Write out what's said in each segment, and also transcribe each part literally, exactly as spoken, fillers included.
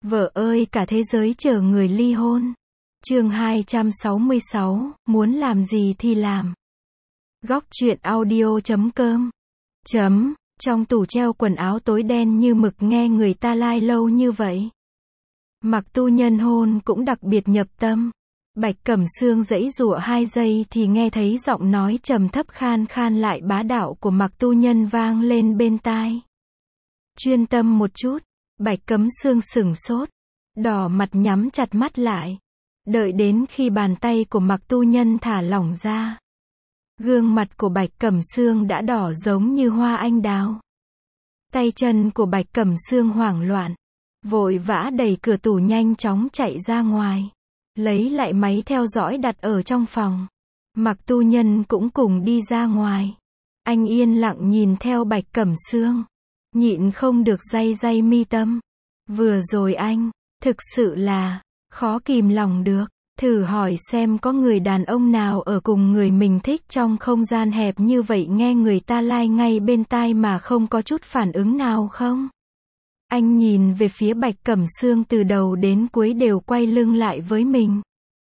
Vợ ơi cả thế giới chờ người ly hôn. Chương hai trăm sáu mươi sáu, muốn làm gì thì làm. Góc truyện audio chấm com. Chấm, trong tủ treo quần áo tối đen như mực nghe người ta lai lâu như vậy. Mặc Tu Nhân hôn cũng đặc biệt nhập tâm. Bạch Cẩm Sương giãy giụa hai giây thì nghe thấy giọng nói trầm thấp khan khan lại bá đạo của Mặc Tu Nhân vang lên bên tai. Chuyên tâm một chút. Bạch Cẩm Sương sửng sốt, đỏ mặt nhắm chặt mắt lại. Đợi đến khi bàn tay của Mặc Tu Nhân thả lỏng ra, gương mặt của Bạch Cẩm Sương đã đỏ giống như hoa anh đào. Tay chân của Bạch Cẩm Sương hoảng loạn, vội vã đẩy cửa tủ nhanh chóng chạy ra ngoài, lấy lại máy theo dõi đặt ở trong phòng. Mặc Tu Nhân cũng cùng đi ra ngoài. Anh yên lặng nhìn theo Bạch Cẩm Sương, nhịn không được day day mi tâm. Vừa rồi anh, thực sự là, khó kìm lòng được, thử hỏi xem có người đàn ông nào ở cùng người mình thích trong không gian hẹp như vậy nghe người ta lai ngay bên tai mà không có chút phản ứng nào không? Anh nhìn về phía Bạch Cẩm Sương từ đầu đến cuối đều quay lưng lại với mình,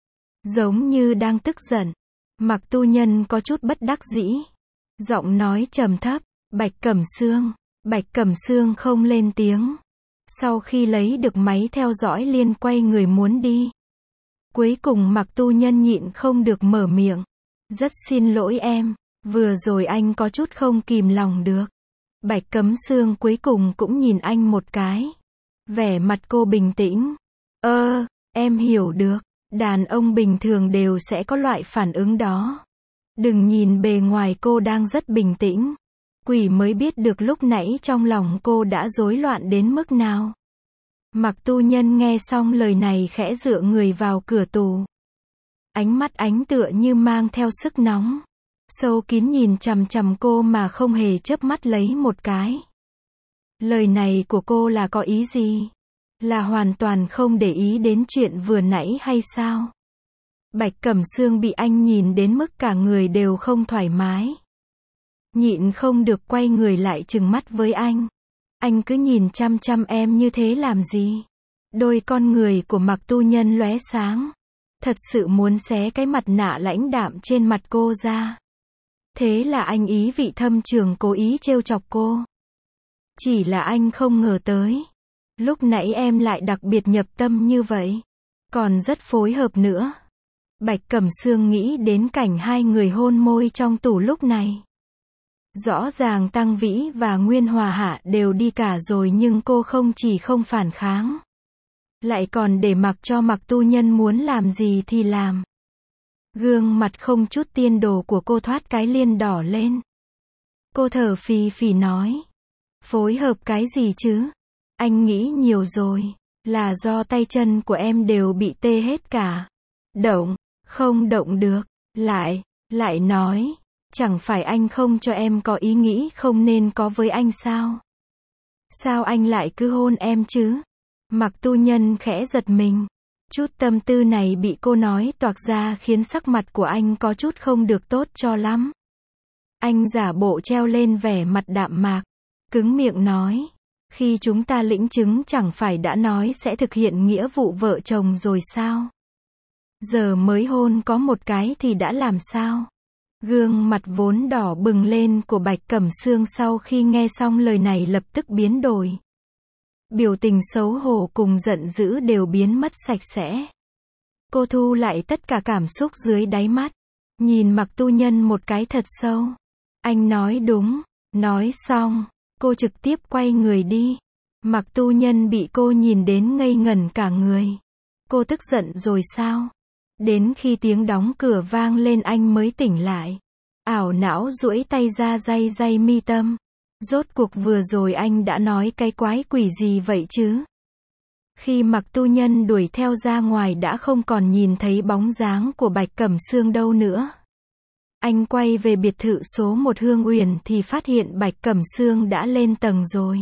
giống như đang tức giận. Mặc Tu Nhân có chút bất đắc dĩ, giọng nói trầm thấp, Bạch Cẩm Sương. Bạch Cẩm Sương không lên tiếng. Sau khi lấy được máy theo dõi liền quay người muốn đi. Cuối cùng Mặc Tu Nhân nhịn không được mở miệng. Rất xin lỗi em, vừa rồi anh có chút không kìm lòng được. Bạch Cẩm Sương cuối cùng cũng nhìn anh một cái. Vẻ mặt cô bình tĩnh. Ơ, em hiểu được, đàn ông bình thường đều sẽ có loại phản ứng đó. Đừng nhìn bề ngoài cô đang rất bình tĩnh. Quỷ mới biết được lúc nãy trong lòng cô đã rối loạn đến mức nào. Mặc Tu Nhân nghe xong lời này khẽ dựa người vào cửa tủ. Ánh mắt ánh tựa như mang theo sức nóng. Sâu kín nhìn chằm chằm cô mà không hề chớp mắt lấy một cái. Lời này của cô là có ý gì? Là hoàn toàn không để ý đến chuyện vừa nãy hay sao? Bạch Cẩm Sương bị anh nhìn đến mức cả người đều không thoải mái. Nhịn không được quay người lại trừng mắt với anh. Anh cứ nhìn chăm chăm em như thế làm gì? Đôi con người của Mặc Tu Nhân lóe sáng. Thật sự muốn xé cái mặt nạ lãnh đạm trên mặt cô ra. Thế là anh ý vị thâm trường cố ý trêu chọc cô. Chỉ là anh không ngờ tới. Lúc nãy em lại đặc biệt nhập tâm như vậy. Còn rất phối hợp nữa. Bạch Cẩm Sương nghĩ đến cảnh hai người hôn môi trong tủ lúc này. Rõ ràng Tăng Vĩ và Nguyên Hòa Hạ đều đi cả rồi nhưng cô không chỉ không phản kháng, lại còn để mặc cho Mặc Tu Nhân muốn làm gì thì làm. Gương mặt không chút tiên đồ của cô thoát cái liên đỏ lên. Cô thở phì phì nói. Phối hợp cái gì chứ? Anh nghĩ nhiều rồi. Là do tay chân của em đều bị tê hết cả. Động, không động được. Lại, lại nói. Chẳng phải anh không cho em có ý nghĩ không nên có với anh sao? Sao anh lại cứ hôn em chứ? Mặc Tu Nhân khẽ giật mình. Chút tâm tư này bị cô nói toạc ra khiến sắc mặt của anh có chút không được tốt cho lắm. Anh giả bộ treo lên vẻ mặt đạm mạc, cứng miệng nói. Khi chúng ta lĩnh chứng chẳng phải đã nói sẽ thực hiện nghĩa vụ vợ chồng rồi sao? Giờ mới hôn có một cái thì đã làm sao? Gương mặt vốn đỏ bừng lên của Bạch Cẩm Sương sau khi nghe xong lời này lập tức biến đổi. Biểu tình xấu hổ cùng giận dữ đều biến mất sạch sẽ. Cô thu lại tất cả cảm xúc dưới đáy mắt. Nhìn Mặc Tu Nhân một cái thật sâu. Anh nói đúng. Nói xong, cô trực tiếp quay người đi. Mặc Tu Nhân bị cô nhìn đến ngây ngẩn cả người. Cô tức giận rồi sao? Đến khi tiếng đóng cửa vang lên anh mới tỉnh lại. Ảo não duỗi tay ra day day mi tâm. Rốt cuộc vừa rồi anh đã nói cái quái quỷ gì vậy chứ? Khi Mặc Tu Nhân đuổi theo ra ngoài đã không còn nhìn thấy bóng dáng của Bạch Cẩm Sương đâu nữa. Anh quay về biệt thự số một Hương Uyển thì phát hiện Bạch Cẩm Sương đã lên tầng rồi.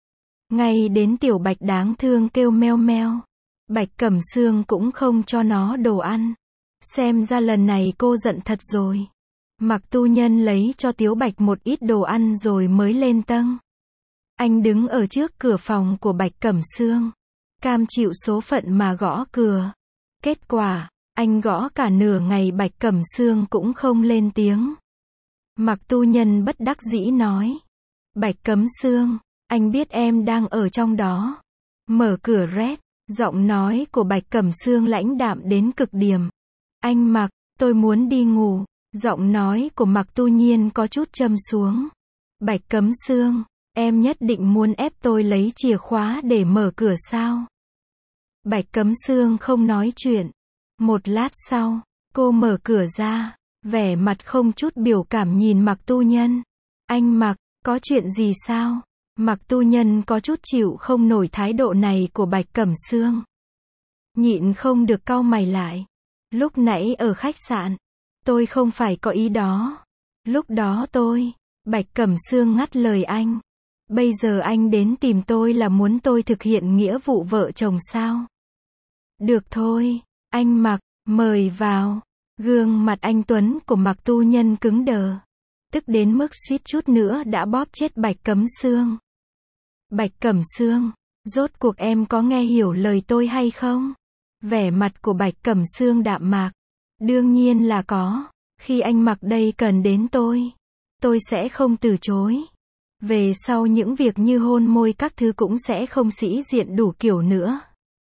Ngay đến Tiểu Bạch đáng thương kêu meo meo. Bạch Cẩm Sương cũng không cho nó đồ ăn. Xem ra lần này cô giận thật rồi. Mặc Tu Nhân lấy cho Tiểu Bạch một ít đồ ăn rồi mới lên tầng. Anh đứng ở trước cửa phòng của Bạch Cẩm Sương. cam chịu số phận mà gõ cửa. Kết quả, anh gõ cả nửa ngày Bạch Cẩm Sương cũng không lên tiếng. Mạc Tu Nhân bất đắc dĩ nói. Bạch Cẩm Sương, anh biết em đang ở trong đó. Mở cửa rét, giọng nói của Bạch Cẩm Sương lãnh đạm đến cực điểm. Anh Mạc, tôi muốn đi ngủ. Giọng nói của Mạc Tu Nhiên có chút châm xuống. Bạch Cẩm Sương, em nhất định muốn ép tôi lấy chìa khóa để mở cửa sao? Bạch Cẩm Sương không nói chuyện. Một lát sau, cô mở cửa ra, vẻ mặt không chút biểu cảm nhìn Mạc Tu Nhân. Anh Mạc, có chuyện gì sao? Mạc Tu Nhân có chút chịu không nổi thái độ này của Bạch Cẩm Sương. Nhịn không được cau mày lại. Lúc nãy ở khách sạn, tôi không phải có ý đó. Lúc đó tôi, Bạch Cẩm Sương ngắt lời anh. Bây giờ anh đến tìm tôi là muốn tôi thực hiện nghĩa vụ vợ chồng sao? Được thôi, anh Mạc, mời vào. Gương mặt anh Tuấn của Mạc Tu Nhân cứng đờ. Tức đến mức suýt chút nữa đã bóp chết Bạch Cẩm Sương. Bạch Cẩm Sương, rốt cuộc em có nghe hiểu lời tôi hay không? Vẻ mặt của Bạch Cẩm Sương đạm mạc. Đương nhiên là có. Khi anh Mạc đây cần đến tôi, tôi sẽ không từ chối. Về sau những việc như hôn môi các thứ cũng sẽ không sĩ diện đủ kiểu nữa.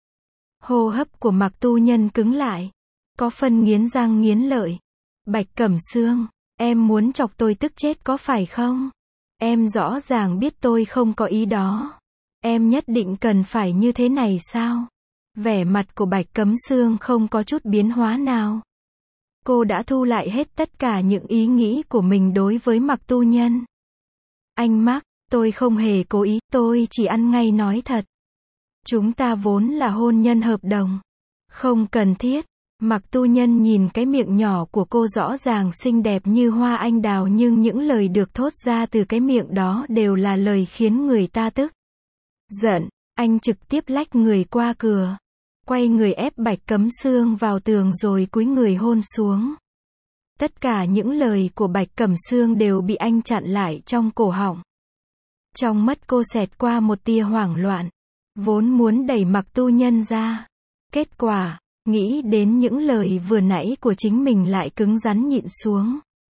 Hô hấp của Mạc Tu Nhân cứng lại. Có phân nghiến răng nghiến lợi. Bạch Cẩm Sương, em muốn chọc tôi tức chết có phải không? Em rõ ràng biết tôi không có ý đó. Em nhất định cần phải như thế này sao? Vẻ mặt của Bạch Cẩm Sương không có chút biến hóa nào. Cô đã thu lại hết tất cả những ý nghĩ của mình đối với Mạc Tu Nhân. Anh Mạc, tôi không hề cố ý, tôi chỉ ăn ngay nói thật. Chúng ta vốn là hôn nhân hợp đồng. Không cần thiết. Mạc Tu Nhân nhìn cái miệng nhỏ của cô rõ ràng xinh đẹp như hoa anh đào nhưng những lời được thốt ra từ cái miệng đó đều là lời khiến người ta tức giận. Anh trực tiếp lách người qua cửa. Quay người ép Bạch Cẩm Sương vào tường rồi cúi người hôn xuống. Tất cả những lời của Bạch Cẩm Sương đều bị anh chặn lại trong cổ họng. Trong mắt cô xẹt qua một tia hoảng loạn. Vốn muốn đẩy Mạc Tu Nhân ra. Kết quả, nghĩ đến những lời vừa nãy của chính mình lại cứng rắn nhịn xuống.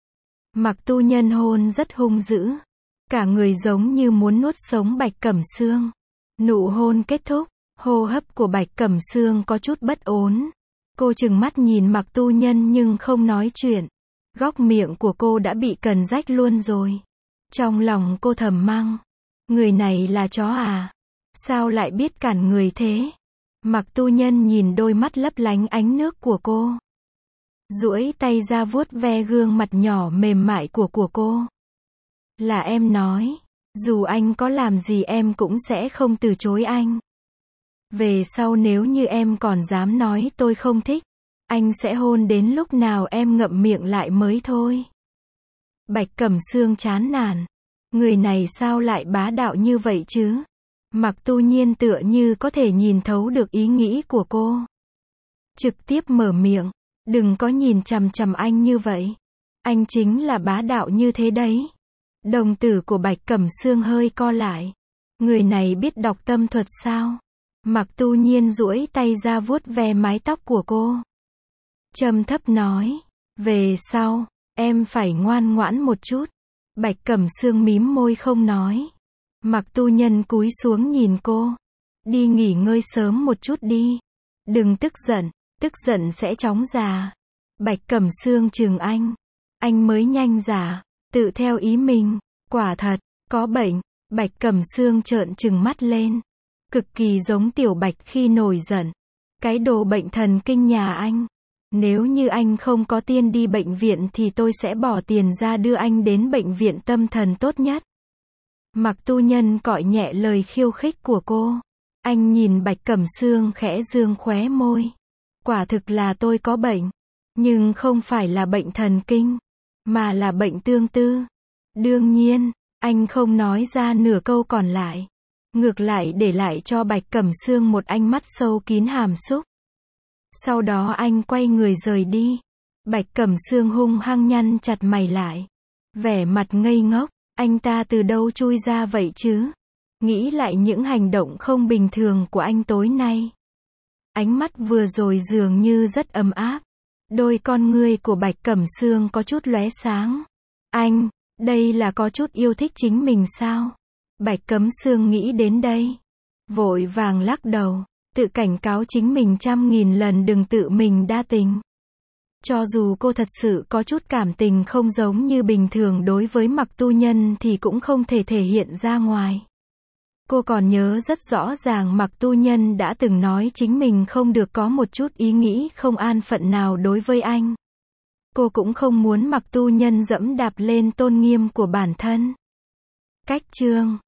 Mạc Tu Nhân hôn rất hung dữ. Cả người giống như muốn nuốt sống Bạch Cẩm Sương. Nụ hôn kết thúc. Hô hấp của Bạch Cẩm Sương có chút bất ổn. Cô trừng mắt nhìn Mạc Tu Nhân nhưng không nói chuyện. Góc miệng của cô đã bị cần rách luôn rồi. Trong lòng cô thầm mang. Người này là chó à? Sao lại biết cản người thế? Mạc Tu Nhân nhìn đôi mắt lấp lánh ánh nước của cô. Duỗi tay ra vuốt ve gương mặt nhỏ mềm mại của của cô. Là em nói. Dù anh có làm gì em cũng sẽ không từ chối anh. Về sau nếu như em còn dám nói tôi không thích, anh sẽ hôn đến lúc nào em ngậm miệng lại mới thôi. Bạch Cẩm Sương chán nản. Người này sao lại bá đạo như vậy chứ? Mạc Tu Nhiên tựa như có thể nhìn thấu được ý nghĩ của cô. Trực tiếp mở miệng. Đừng có nhìn chằm chằm anh như vậy. Anh chính là bá đạo như thế đấy. Đồng tử của Bạch Cẩm Sương hơi co lại. Người này biết đọc tâm thuật sao? Mạc Tu Nhiên duỗi tay ra vuốt ve mái tóc của cô. Trầm thấp nói. Về sau, em phải ngoan ngoãn một chút. Bạch Cẩm Sương mím môi không nói. Mạc Tu Nhân cúi xuống nhìn cô. Đi nghỉ ngơi sớm một chút đi. Đừng tức giận, tức giận sẽ chóng già. Bạch Cẩm Sương chừng anh. Anh mới nhanh già, tự theo ý mình. Quả thật, có bệnh. Bạch Cẩm Sương trợn trừng mắt lên. Cực kỳ giống Tiểu Bạch khi nổi giận. Cái đồ bệnh thần kinh nhà anh. Nếu như anh không có tiền đi bệnh viện thì tôi sẽ bỏ tiền ra đưa anh đến bệnh viện tâm thần tốt nhất. Mạc Tu Nhân cọi nhẹ lời khiêu khích của cô. Anh nhìn Bạch Cẩm Sương khẽ dương khóe môi. Quả thực là tôi có bệnh. Nhưng không phải là bệnh thần kinh. Mà là bệnh tương tư. Đương nhiên, anh không nói ra nửa câu còn lại. Ngược lại để lại cho Bạch Cẩm Sương một ánh mắt sâu kín hàm xúc. Sau đó anh quay người rời đi. Bạch Cẩm Sương hung hăng nhăn chặt mày lại. Vẻ mặt ngây ngốc. Anh ta từ đâu chui ra vậy chứ? nghĩ lại những hành động không bình thường của anh tối nay. Ánh mắt vừa rồi dường như rất ấm áp. Đôi con ngươi của Bạch Cẩm Sương có chút lóe sáng. Anh, đây là có chút yêu thích chính mình sao? Bạch Cẩm Sương nghĩ đến đây. Vội vàng lắc đầu, tự cảnh cáo chính mình trăm nghìn lần đừng tự mình đa tình. Cho dù cô thật sự có chút cảm tình không giống như bình thường đối với Mặc Tu Nhân thì cũng không thể thể hiện ra ngoài. Cô còn nhớ rất rõ ràng Mặc Tu Nhân đã từng nói chính mình không được có một chút ý nghĩ không an phận nào đối với anh. Cô cũng không muốn Mặc Tu Nhân dẫm đạp lên tôn nghiêm của bản thân. Cách chương